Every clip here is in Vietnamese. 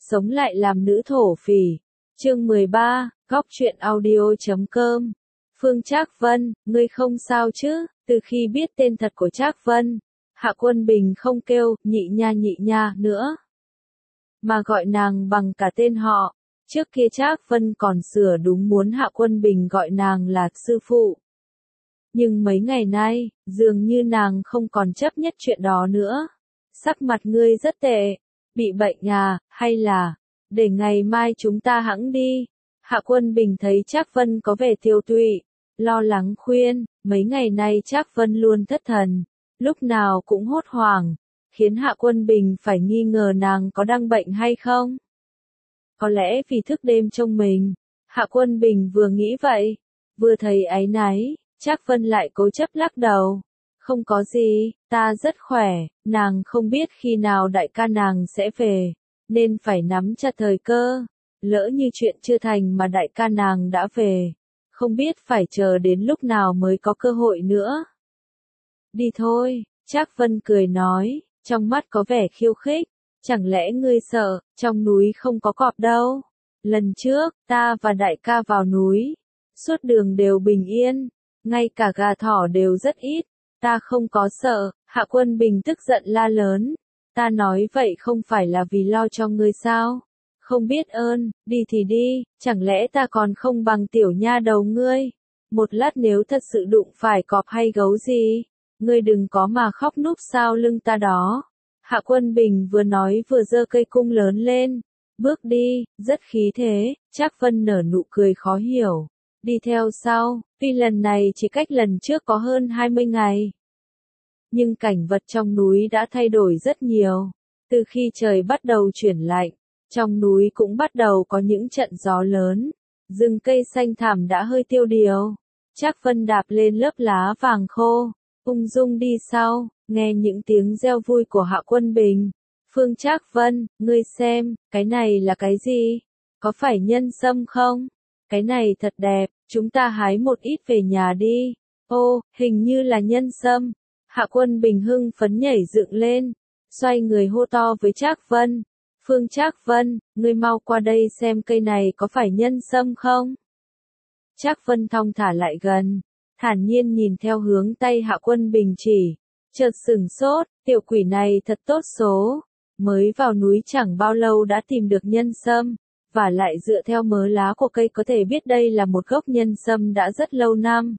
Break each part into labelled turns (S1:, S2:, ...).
S1: sống lại làm nữ thổ phỉ. Chương 13, Góc truyện audio.com. Phương Trác Vân, ngươi không sao chứ? Từ khi biết tên thật của Trác Vân, Hạ Quân Bình không kêu nhị nha nữa, mà gọi nàng bằng cả tên họ. Trước kia Trác Vân còn sửa đúng muốn Hạ Quân Bình gọi nàng là sư phụ. Nhưng mấy ngày nay, dường như nàng không còn chấp nhất chuyện đó nữa. Sắc mặt ngươi rất tệ, bị bệnh à, hay là, để ngày mai chúng ta hẵng đi. Hạ Quân Bình thấy Trác Vân có vẻ tiêu tụy, lo lắng khuyên, mấy ngày nay Trác Vân luôn thất thần, lúc nào cũng hốt hoảng, khiến Hạ Quân Bình phải nghi ngờ nàng có đang bệnh hay không. Có lẽ vì thức đêm trông mình, Hạ Quân Bình vừa nghĩ vậy, vừa thấy áy náy, Trác Vân lại cố chấp lắc đầu. Không có gì, ta rất khỏe, nàng không biết khi nào đại ca nàng sẽ về, nên phải nắm chặt thời cơ. Lỡ như chuyện chưa thành mà đại ca nàng đã về, không biết phải chờ đến lúc nào mới có cơ hội nữa. Đi thôi, Trác Vân cười nói, trong mắt có vẻ khiêu khích, chẳng lẽ ngươi sợ, trong núi không có cọp đâu. Lần trước, ta và đại ca vào núi, suốt đường đều bình yên, ngay cả gà thỏ đều rất ít. Ta không có sợ. Hạ Quân Bình tức giận la lớn. Ta nói vậy không phải là vì lo cho ngươi sao? Không biết ơn, đi thì đi, chẳng lẽ ta còn không bằng tiểu nha đầu ngươi? Một lát nếu thật sự đụng phải cọp hay gấu gì, ngươi đừng có mà khóc núp sau lưng ta đó. Hạ Quân Bình vừa nói vừa giơ cây cung lớn lên, bước đi, rất khí thế. Trác Vân nở nụ cười khó hiểu, đi theo sau, tuy lần này chỉ cách lần trước có hơn 20 ngày. Nhưng cảnh vật trong núi đã thay đổi rất nhiều. Từ khi trời bắt đầu chuyển lạnh, trong núi cũng bắt đầu có những trận gió lớn. Rừng cây xanh thẳm đã hơi tiêu điều. Trác Vân đạp lên lớp lá vàng khô, ung dung đi sau, nghe những tiếng reo vui của Hạ Quân Bình. Phương Trác Vân, ngươi xem, cái này là cái gì? Có phải nhân sâm không? Cái này thật đẹp, chúng ta hái một ít về nhà đi. Ô, hình như là nhân sâm. Hạ Quân Bình hưng phấn nhảy dựng lên, xoay người hô to với Trác Vân. Phương Trác Vân, ngươi mau qua đây xem cây này có phải nhân sâm không? Trác Vân thong thả lại gần, thản nhiên nhìn theo hướng tay Hạ Quân Bình chỉ, chợt sửng sốt, tiểu quỷ này thật tốt số. Mới vào núi chẳng bao lâu đã tìm được nhân sâm, và lại dựa theo mớ lá của cây có thể biết đây là một gốc nhân sâm đã rất lâu năm.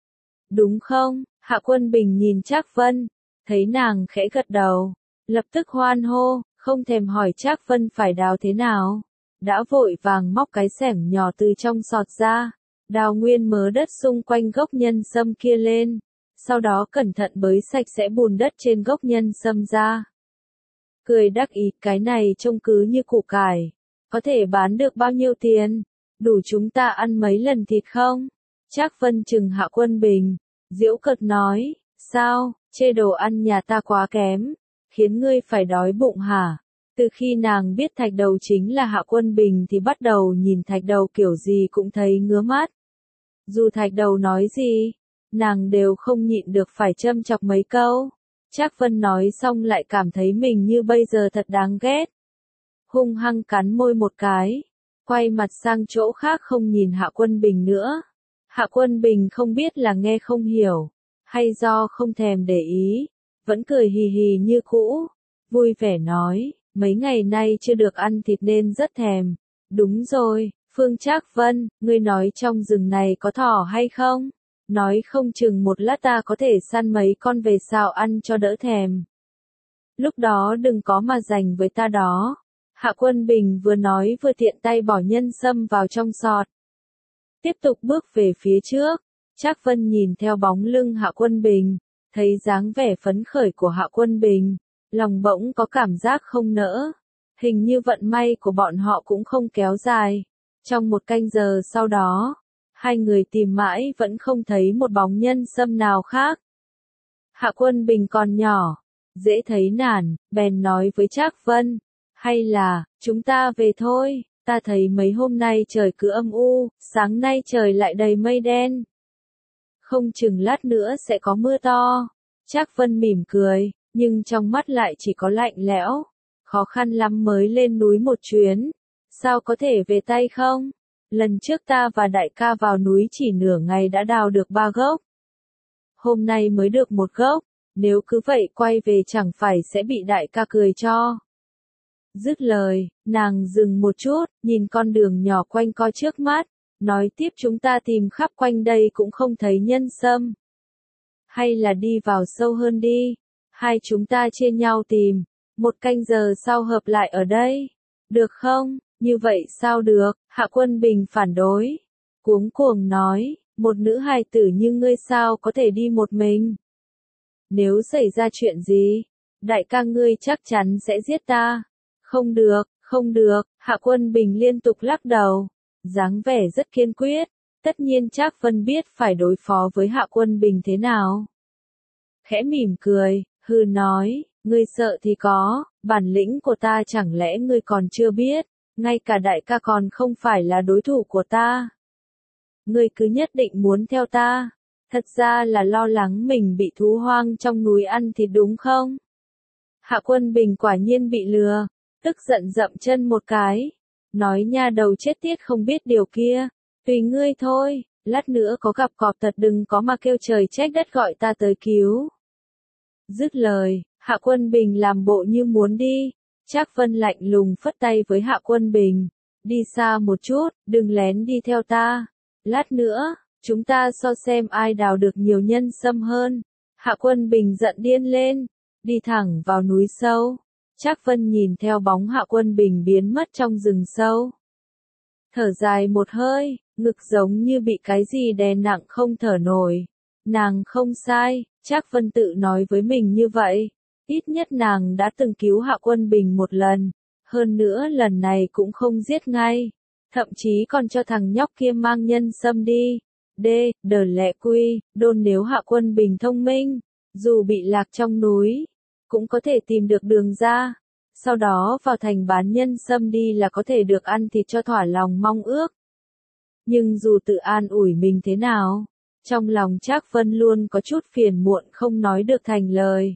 S1: Đúng không? Hạ Quân Bình nhìn Trác Vân, thấy nàng khẽ gật đầu, lập tức hoan hô, không thèm hỏi Trác Vân phải đào thế nào. Đã vội vàng móc cái xẻng nhỏ từ trong sọt ra, đào nguyên mớ đất xung quanh gốc nhân sâm kia lên, sau đó cẩn thận bới sạch sẽ bùn đất trên gốc nhân sâm ra. Cười đắc ý, cái này trông cứ như củ cải, có thể bán được bao nhiêu tiền, đủ chúng ta ăn mấy lần thịt không? Trác Vân trừng Hạ Quân Bình, giễu cợt nói, sao, chê đồ ăn nhà ta quá kém, khiến ngươi phải đói bụng hả? Từ khi nàng biết Thạch Đầu chính là Hạ Quân Bình thì bắt đầu nhìn Thạch Đầu kiểu gì cũng thấy ngứa mắt. Dù Thạch Đầu nói gì, nàng đều không nhịn được phải châm chọc mấy câu. Trác Vân nói xong lại cảm thấy mình như bây giờ thật đáng ghét. Hung hăng cắn môi một cái, quay mặt sang chỗ khác không nhìn Hạ Quân Bình nữa. Hạ Quân Bình không biết là nghe không hiểu, hay do không thèm để ý, vẫn cười hì hì như cũ, vui vẻ nói, mấy ngày nay chưa được ăn thịt nên rất thèm. Đúng rồi, Phương Trác Vân, ngươi nói trong rừng này có thỏ hay không? Nói không chừng một lát ta có thể săn mấy con về xào ăn cho đỡ thèm. Lúc đó đừng có mà giành với ta đó. Hạ Quân Bình vừa nói vừa tiện tay bỏ nhân sâm vào trong sọt. Tiếp tục bước về phía trước, Trác Vân nhìn theo bóng lưng Hạ Quân Bình, thấy dáng vẻ phấn khởi của Hạ Quân Bình, lòng bỗng có cảm giác không nỡ. Hình như vận may của bọn họ cũng không kéo dài. Trong một canh giờ sau đó, hai người tìm mãi vẫn không thấy một bóng nhân sâm nào khác. Hạ Quân Bình còn nhỏ, dễ thấy nản, bèn nói với Trác Vân, hay là, chúng ta về thôi, ta thấy mấy hôm nay trời cứ âm u, sáng nay trời lại đầy mây đen. Không chừng lát nữa sẽ có mưa to. Trác Vân mỉm cười, nhưng trong mắt lại chỉ có lạnh lẽo. khó khăn lắm mới lên núi một chuyến, sao có thể về tay không? Lần trước ta và đại ca vào núi chỉ nửa ngày đã đào được 3 gốc. Hôm nay mới được 1 gốc, nếu cứ vậy quay về chẳng phải sẽ bị đại ca cười cho. Dứt lời, nàng dừng một chút, nhìn con đường nhỏ quanh co trước mắt, nói tiếp chúng ta tìm khắp quanh đây cũng không thấy nhân sâm. Hay là đi vào sâu hơn đi, hai chúng ta chia nhau tìm, 1 canh giờ sau hợp lại ở đây. Được không? Như vậy sao được? Hạ Quân Bình phản đối. Cuống cuồng nói, một nữ hài tử như ngươi sao có thể đi một mình? Nếu xảy ra chuyện gì, đại ca ngươi chắc chắn sẽ giết ta. Không được, không được, Hạ Quân Bình liên tục lắc đầu, dáng vẻ rất kiên quyết. Tất nhiên Trác Vân biết phải đối phó với Hạ Quân Bình thế nào. Khẽ mỉm cười, hừ nói, ngươi sợ thì có, bản lĩnh của ta chẳng lẽ ngươi còn chưa biết, ngay cả đại ca còn không phải là đối thủ của ta. Ngươi cứ nhất định muốn theo ta, thật ra là lo lắng mình bị thú hoang trong núi ăn thịt đúng không? Hạ Quân Bình quả nhiên bị lừa, tức giận dậm chân một cái, nói nha đầu chết tiết không biết điều kia, tùy ngươi thôi, lát nữa có gặp cọp thật đừng có mà kêu trời trách đất gọi ta tới cứu. Dứt lời, Hạ Quân Bình làm bộ như muốn đi, Trác Vân lạnh lùng phất tay với Hạ Quân Bình, đi xa một chút, đừng lén đi theo ta, lát nữa, chúng ta so xem ai đào được nhiều nhân sâm hơn. Hạ Quân Bình giận điên lên, đi thẳng vào núi sâu. Trác Vân nhìn theo bóng Hạ Quân Bình biến mất trong rừng sâu. Thở dài một hơi, ngực giống như bị cái gì đè nặng không thở nổi. Nàng không sai, Trác Vân tự nói với mình như vậy. Ít nhất nàng đã từng cứu Hạ Quân Bình một lần. Hơn nữa lần này cũng không giết ngay. Thậm chí còn cho thằng nhóc kia mang nhân sâm đi. Đờ lẹ quy, đôn nếu Hạ Quân Bình thông minh, dù bị lạc trong núi, cũng có thể tìm được đường ra. Sau đó vào thành bán nhân sâm đi là có thể được ăn thịt cho thỏa lòng mong ước. Nhưng dù tự an ủi mình thế nào, trong lòng Trác Vân luôn có chút phiền muộn không nói được thành lời.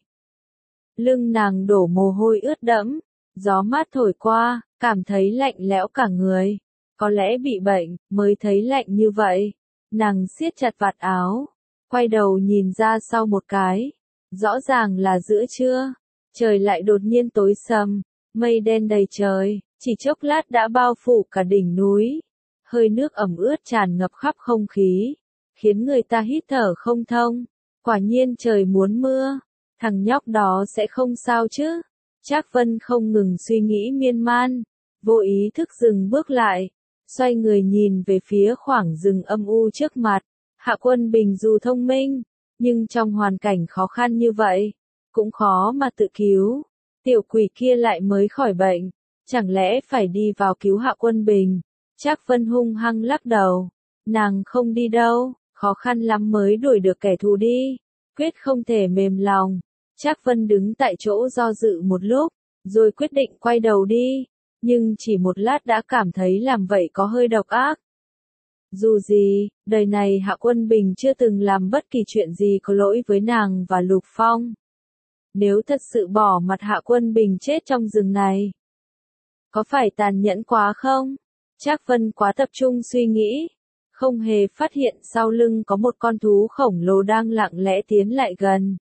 S1: Lưng nàng đổ mồ hôi ướt đẫm, gió mát thổi qua, cảm thấy lạnh lẽo cả người. Có lẽ bị bệnh, mới thấy lạnh như vậy. Nàng siết chặt vạt áo, quay đầu nhìn ra sau một cái. Rõ ràng là giữa trưa, trời lại đột nhiên tối sầm, mây đen đầy trời, chỉ chốc lát đã bao phủ cả đỉnh núi. Hơi nước ẩm ướt tràn ngập khắp không khí, khiến người ta hít thở không thông. Quả nhiên trời muốn mưa, thằng nhóc đó sẽ không sao chứ. Trác Vân không ngừng suy nghĩ miên man, vô ý thức dừng bước lại, xoay người nhìn về phía khoảng rừng âm u trước mặt. Hạ Quân Bình dù thông minh, nhưng trong hoàn cảnh khó khăn như vậy, cũng khó mà tự cứu. Tiểu quỷ kia lại mới khỏi bệnh, chẳng lẽ phải đi vào cứu Hạ Quân Bình? Trác Vân hung hăng lắc đầu, nàng không đi đâu, khó khăn lắm mới đuổi được kẻ thù đi, quyết không thể mềm lòng. Trác Vân đứng tại chỗ do dự một lúc, rồi quyết định quay đầu đi, nhưng chỉ một lát đã cảm thấy làm vậy có hơi độc ác. Dù gì, đời này Hạ Quân Bình chưa từng làm bất kỳ chuyện gì có lỗi với nàng và Lục Phong. Nếu thật sự bỏ mặt Hạ Quân Bình chết trong rừng này, có phải tàn nhẫn quá không? Trác Vân quá tập trung suy nghĩ, không hề phát hiện sau lưng có một con thú khổng lồ đang lặng lẽ tiến lại gần.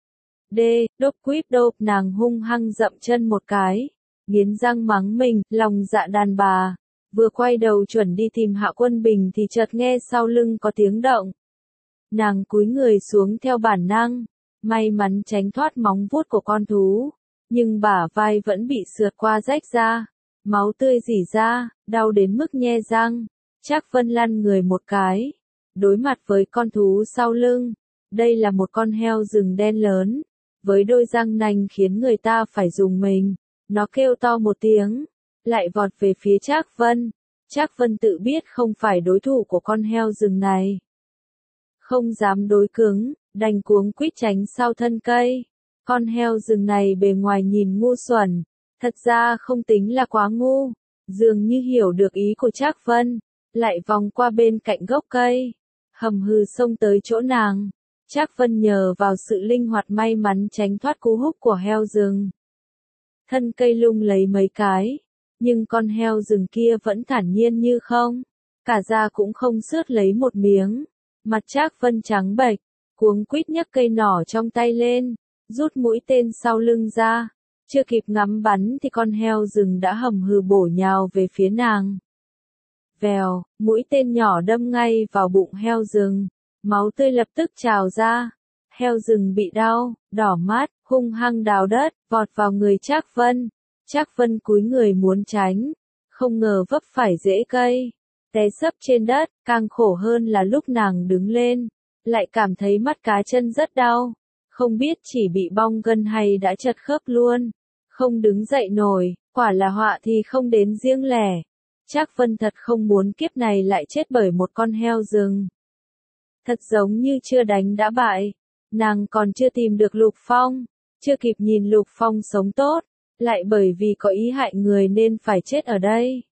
S1: Đốp quýt đốp, nàng hung hăng dậm chân một cái, nghiến răng mắng mình, lòng dạ đàn bà. Vừa quay đầu chuẩn đi tìm Hạ Quân Bình thì chợt nghe sau lưng có tiếng động. Nàng cúi người xuống theo bản năng, may mắn tránh thoát móng vuốt của con thú, nhưng bả vai vẫn bị sượt qua rách ra, máu tươi rỉ ra, đau đến mức nhe răng. Trác Vân lăn người một cái, đối mặt với con thú sau lưng. Đây là một con heo rừng đen lớn, với đôi răng nanh khiến người ta phải rùng mình. Nó kêu to một tiếng, lại vọt về phía Trác Vân. Trác Vân tự biết không phải đối thủ của con heo rừng này, không dám đối cứng, đành cuống quýt tránh sau thân cây. Con heo rừng này bề ngoài nhìn ngu xuẩn, thật ra không tính là quá ngu, dường như hiểu được ý của Trác Vân, lại vòng qua bên cạnh gốc cây, hầm hừ xông tới chỗ nàng. Trác Vân nhờ vào sự linh hoạt may mắn tránh thoát cú húc của heo rừng. thân cây lung lấy mấy cái, nhưng con heo rừng kia vẫn thản nhiên như không, cả da cũng không xước lấy một miếng. Mặt Trác Vân trắng bệch, cuống quýt nhấc cây nỏ trong tay lên, rút mũi tên sau lưng ra, chưa kịp ngắm bắn thì con heo rừng đã hầm hừ bổ nhào về phía nàng. Vèo, mũi tên nhỏ đâm ngay vào bụng heo rừng, máu tươi lập tức trào ra. Heo rừng bị đau, đỏ mắt, hung hăng đào đất, vọt vào người Trác Vân. Trác Vân cúi người muốn tránh, không ngờ vấp phải rễ cây, té sấp trên đất. Càng khổ hơn là lúc nàng đứng lên, lại cảm thấy mắt cá chân rất đau, không biết chỉ bị bong gân hay đã chật khớp luôn, không đứng dậy nổi. Quả là họa thì không đến riêng lẻ. Trác Vân thật không muốn kiếp này lại chết bởi một con heo rừng. Thật giống như chưa đánh đã bại. Nàng còn chưa tìm được Lục Phong, chưa kịp nhìn Lục Phong sống tốt, lại bởi vì có ý hại người nên phải chết ở đây.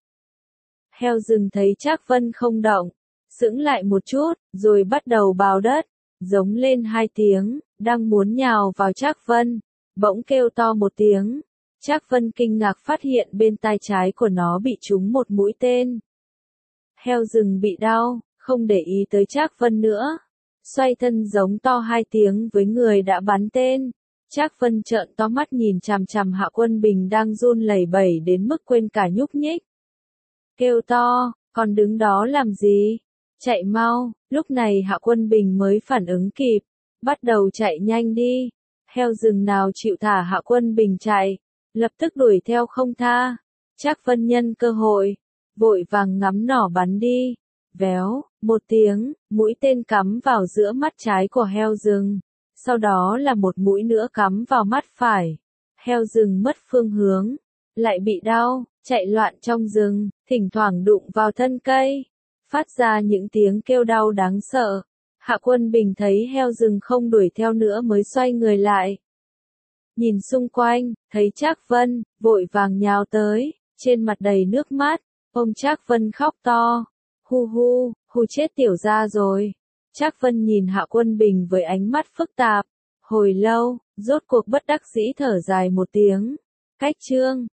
S1: Heo rừng thấy Trác Vân không động, sững lại một chút, rồi bắt đầu bào đất, giống lên 2 tiếng, đang muốn nhào vào Trác Vân, bỗng kêu to một tiếng. Trác Vân kinh ngạc phát hiện bên tai trái của nó bị trúng một mũi tên. Heo rừng bị đau, không để ý tới Trác Vân nữa, xoay thân giống to 2 tiếng với người đã bắn tên. Trác Vân trợn to mắt nhìn chằm chằm Hạ Quân Bình đang run lẩy bẩy đến mức quên cả nhúc nhích. Kêu to, còn đứng đó làm gì? Chạy mau. Lúc này Hạ Quân Bình mới phản ứng kịp, bắt đầu chạy nhanh đi. Heo rừng nào chịu thả Hạ Quân Bình chạy, lập tức đuổi theo không tha. Trác Vân nhân cơ hội, vội vàng ngắm nỏ bắn đi. Véo, một tiếng, mũi tên cắm vào giữa mắt trái của heo rừng, sau đó là một mũi nữa cắm vào mắt phải. Heo rừng mất phương hướng, lại bị đau, chạy loạn trong rừng, thỉnh thoảng đụng vào thân cây, phát ra những tiếng kêu đau đáng sợ. Hạ Quân Bình thấy heo rừng không đuổi theo nữa mới xoay người lại. Nhìn xung quanh, thấy Trác Vân, vội vàng nhào tới, trên mặt đầy nước mắt, ôm Trác Vân khóc to. Hu hu, hu chết tiểu gia rồi. Trác Vân nhìn Hạ Quân Bình với ánh mắt phức tạp, hồi lâu, rốt cuộc bất đắc dĩ thở dài một tiếng. Cách chương